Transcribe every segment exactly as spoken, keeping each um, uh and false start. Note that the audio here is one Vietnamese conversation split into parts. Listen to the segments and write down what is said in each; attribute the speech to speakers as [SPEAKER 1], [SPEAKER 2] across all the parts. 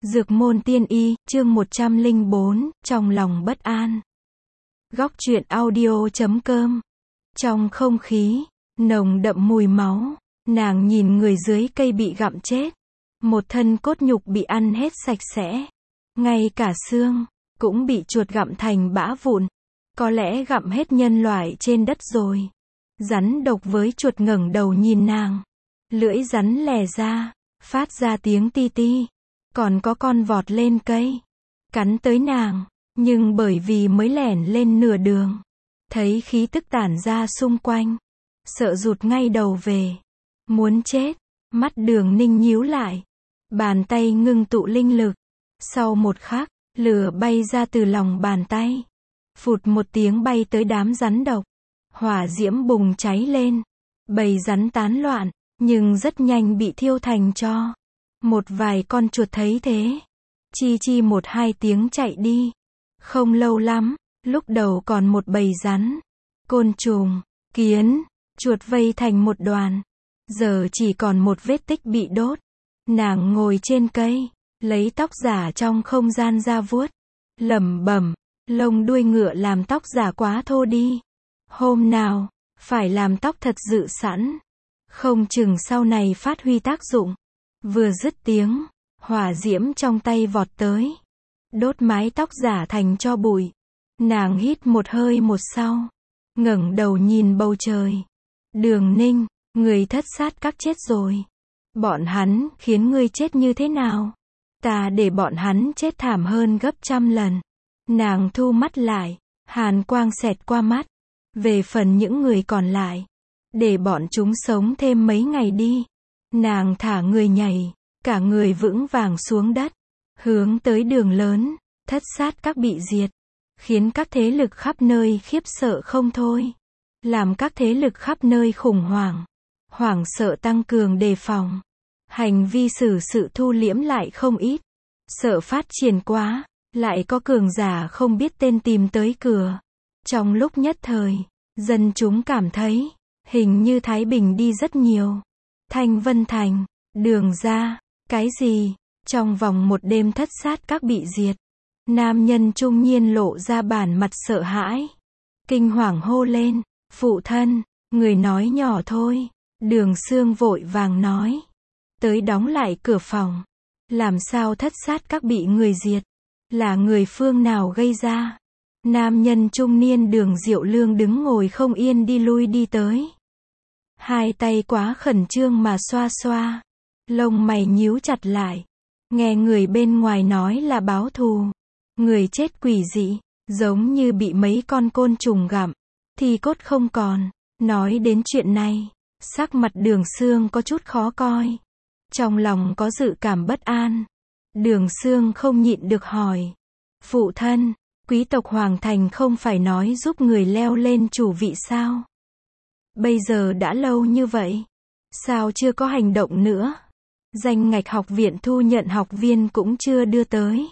[SPEAKER 1] Dược môn tiên y, chương một trăm lẻ bốn, trong lòng bất an. Góc truyện audio chấm com. Trong không khí nồng đậm mùi máu, nàng nhìn người dưới cây bị gặm chết. Một thân cốt nhục bị ăn hết sạch sẽ. Ngay cả xương cũng bị chuột gặm thành bã vụn. Có lẽ gặm hết nhân loại trên đất rồi. Rắn độc với chuột ngẩng đầu nhìn nàng. Lưỡi rắn lè ra, phát ra tiếng ti ti. Còn có con vọt lên cây, cắn tới nàng, nhưng bởi vì mới lẻn lên nửa đường, thấy khí tức tản ra xung quanh, sợ rụt ngay đầu về. Muốn chết, mắt Đường Ninh nhíu lại, bàn tay ngưng tụ linh lực. Sau một khắc, lửa bay ra từ lòng bàn tay, phụt một tiếng bay tới đám rắn độc. Hỏa diễm bùng cháy lên, bầy rắn tán loạn, nhưng rất nhanh bị thiêu thành tro. Một vài con chuột thấy thế, chi chi một hai tiếng chạy đi. Không lâu lắm, lúc đầu còn một bầy rắn, côn trùng, kiến, chuột vây thành một đoàn. Giờ chỉ còn một vết tích bị đốt. Nàng ngồi trên cây, lấy tóc giả trong không gian ra vuốt, lẩm bẩm, lông đuôi ngựa làm tóc giả quá thô đi. Hôm nào, phải làm tóc thật dự sẵn, không chừng sau này phát huy tác dụng. Vừa dứt tiếng, hỏa diễm trong tay vọt tới, đốt mái tóc giả thành tro bụi. Nàng hít một hơi một sau, ngẩng đầu nhìn bầu trời. Đường Ninh, người thất sát các chết rồi. Bọn hắn khiến ngươi chết như thế nào? Ta để bọn hắn chết thảm hơn gấp trăm lần. Nàng thu mắt lại, hàn quang xẹt qua mắt. Về phần những người còn lại, để bọn chúng sống thêm mấy ngày đi. Nàng thả người nhảy, cả người vững vàng xuống đất, hướng tới đường lớn. Thất sát các bị diệt, khiến các thế lực khắp nơi khiếp sợ không thôi. Làm các thế lực khắp nơi khủng hoảng, hoảng sợ tăng cường đề phòng. Hành vi xử sự thu liễm lại không ít. Sợ phát triển quá, lại có cường giả không biết tên tìm tới cửa. Trong lúc nhất thời, dân chúng cảm thấy, hình như Thái Bình đi rất nhiều. Thanh Vân Thành, Đường ra, cái gì? Trong vòng một đêm thất sát các bị diệt. Nam nhân trung niên lộ ra bản mặt sợ hãi. Kinh hoàng hô lên, phụ thân, người nói nhỏ thôi. Đường Sương vội vàng nói, tới đóng lại cửa phòng. Làm sao thất sát các bị người diệt? Là người phương nào gây ra? Nam nhân trung niên Đường Diệu Lương đứng ngồi không yên đi lui đi tới. Hai tay quá khẩn trương mà xoa xoa. Lông mày nhíu chặt lại. Nghe người bên ngoài nói là báo thù. Người chết quỷ dị, giống như bị mấy con côn trùng gặm, thì cốt không còn. Nói đến chuyện này, sắc mặt Đường Sương có chút khó coi. Trong lòng có dự cảm bất an. Đường Sương không nhịn được hỏi. Phụ thân, quý tộc Hoàng Thành không phải nói giúp người leo lên chủ vị sao? Bây giờ đã lâu như vậy, sao chưa có hành động nữa? Danh ngạch học viện thu nhận học viên cũng chưa đưa tới.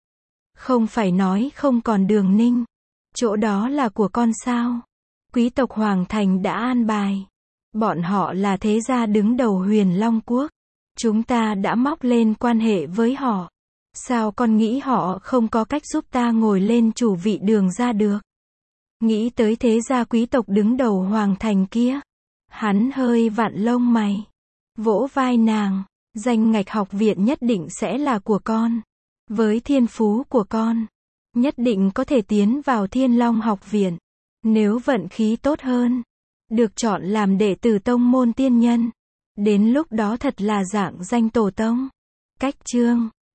[SPEAKER 1] Không phải nói không còn Đường Ninh, chỗ đó là của con sao? Quý tộc Hoàng Thành đã an bài. Bọn họ là thế gia đứng đầu Huyền Long Quốc. Chúng ta đã móc lên quan hệ với họ. Sao con nghĩ họ không có cách giúp ta ngồi lên chủ vị Đường ra được? Nghĩ tới thế gia quý tộc đứng đầu Hoàng Thành kia, hắn hơi vặn lông mày, vỗ vai nàng. Danh ngạch học viện nhất định sẽ là của con. Với thiên phú của con, nhất định có thể tiến vào Thiên Long học viện. Nếu vận khí tốt hơn, được chọn làm đệ tử tông môn tiên nhân. Đến lúc đó thật là dạng danh tổ tông. Cách chương